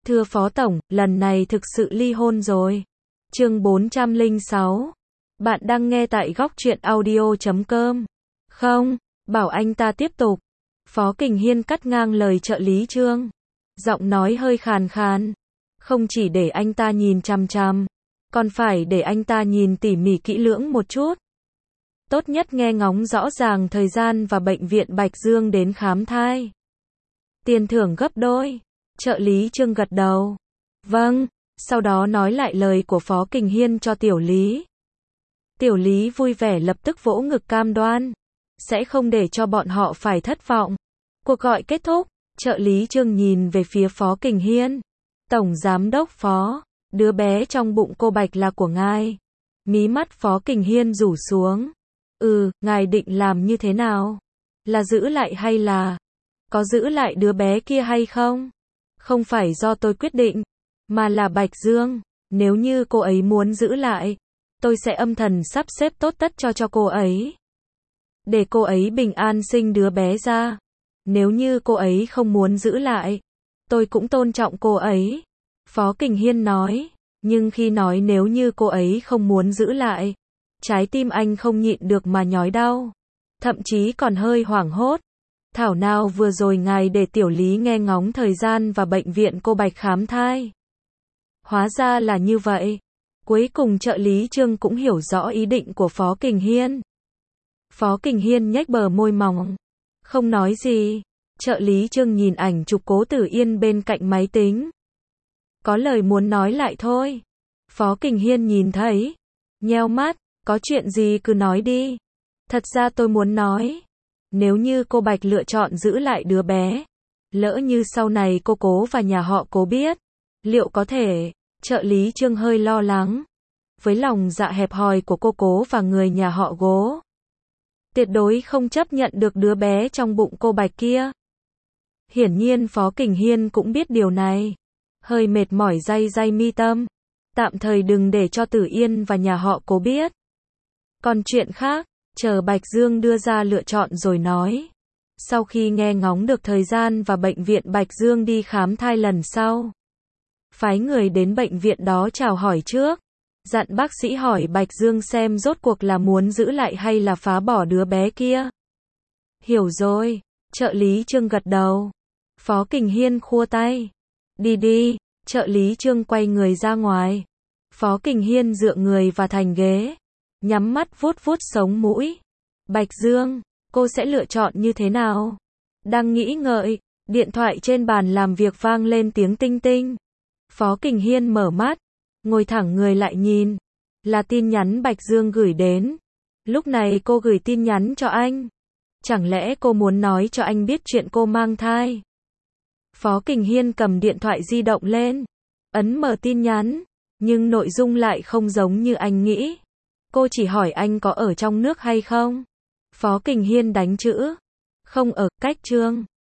Thưa Phó Tổng, lần này thực sự ly hôn rồi. Chương 406. Bạn đang nghe tại góc truyện audio.com. Không, bảo anh ta tiếp tục. Phó Kình Hiên cắt ngang lời trợ lý Trương. Giọng nói hơi khàn khàn. Không chỉ để anh ta nhìn chằm chằm, còn phải để anh ta nhìn tỉ mỉ kỹ lưỡng một chút. Tốt nhất nghe ngóng rõ ràng thời gian và bệnh viện Bạch Dương đến khám thai. Tiền thưởng gấp đôi. Trợ lý Trương gật đầu. Vâng, sau đó nói lại lời của Phó Kình Hiên cho Tiểu Lý. Tiểu Lý vui vẻ lập tức vỗ ngực cam đoan. Sẽ không để cho bọn họ phải thất vọng. Cuộc gọi kết thúc, trợ lý Trương nhìn về phía Phó Kình Hiên. Tổng Giám đốc Phó, đứa bé trong bụng cô Bạch là của ngài. Mí mắt Phó Kình Hiên rủ xuống. Ngài định làm như thế nào? Là giữ lại hay là có giữ lại đứa bé kia hay không? Không phải do tôi quyết định, mà là Bạch Dương. Nếu như cô ấy muốn giữ lại, tôi sẽ âm thầm sắp xếp tốt tất cho cô ấy. Để cô ấy bình an sinh đứa bé ra. Nếu như cô ấy không muốn giữ lại, tôi cũng tôn trọng cô ấy. Phó Kình Hiên nói, nhưng khi nói nếu như cô ấy không muốn giữ lại, trái tim anh không nhịn được mà nhói đau. Thậm chí còn hơi hoảng hốt. Thảo nào vừa rồi ngài để Tiểu Lý nghe ngóng thời gian và bệnh viện cô Bạch khám thai. Hóa ra là như vậy. Cuối cùng trợ lý Trương cũng hiểu rõ ý định của Phó Kình Hiên. Phó Kình Hiên nhếch bờ môi mỏng, không nói gì. Trợ lý Trương nhìn ảnh chụp Cố Tử Yên bên cạnh máy tính. Có lời muốn nói lại thôi. Phó Kình Hiên nhìn thấy, nheo mắt, có chuyện gì cứ nói đi. Thật ra tôi muốn nói, nếu như cô Bạch lựa chọn giữ lại đứa bé, lỡ như sau này cô Cố và nhà họ Cố biết, liệu có thể? Trợ lý Trương hơi lo lắng. Với lòng dạ hẹp hòi của cô Cố và người nhà họ Cố, tuyệt đối không chấp nhận được đứa bé trong bụng cô Bạch kia. Hiển nhiên Phó Kình Hiên cũng biết điều này. Hơi mệt mỏi day mi tâm. Tạm thời đừng để cho Tử Yên và nhà họ Cố biết. Còn chuyện khác, chờ Bạch Dương đưa ra lựa chọn rồi nói. Sau khi nghe ngóng được thời gian và bệnh viện Bạch Dương đi khám thai lần sau, phái người đến bệnh viện đó chào hỏi trước. Dặn bác sĩ hỏi Bạch Dương xem rốt cuộc là muốn giữ lại hay là phá bỏ đứa bé kia. Hiểu rồi. Trợ lý Trương gật đầu. Phó Kình Hiên khua tay. Đi đi. Trợ lý Trương quay người ra ngoài. Phó Kình Hiên dựa người vào thành ghế, nhắm mắt vuốt vuốt sống mũi. Bạch Dương, cô sẽ lựa chọn như thế nào? Đang nghĩ ngợi, điện thoại trên bàn làm việc vang lên tiếng tinh tinh. Phó Kình Hiên mở mắt, ngồi thẳng người lại nhìn. Là tin nhắn Bạch Dương gửi đến. Lúc này cô gửi tin nhắn cho anh. Chẳng lẽ cô muốn nói cho anh biết chuyện cô mang thai? Phó Kình Hiên cầm điện thoại di động lên, ấn mở tin nhắn, nhưng nội dung lại không giống như anh nghĩ. Cô chỉ hỏi anh có ở trong nước hay không? Phó Kình Hiên đánh chữ không ở, cách Trương.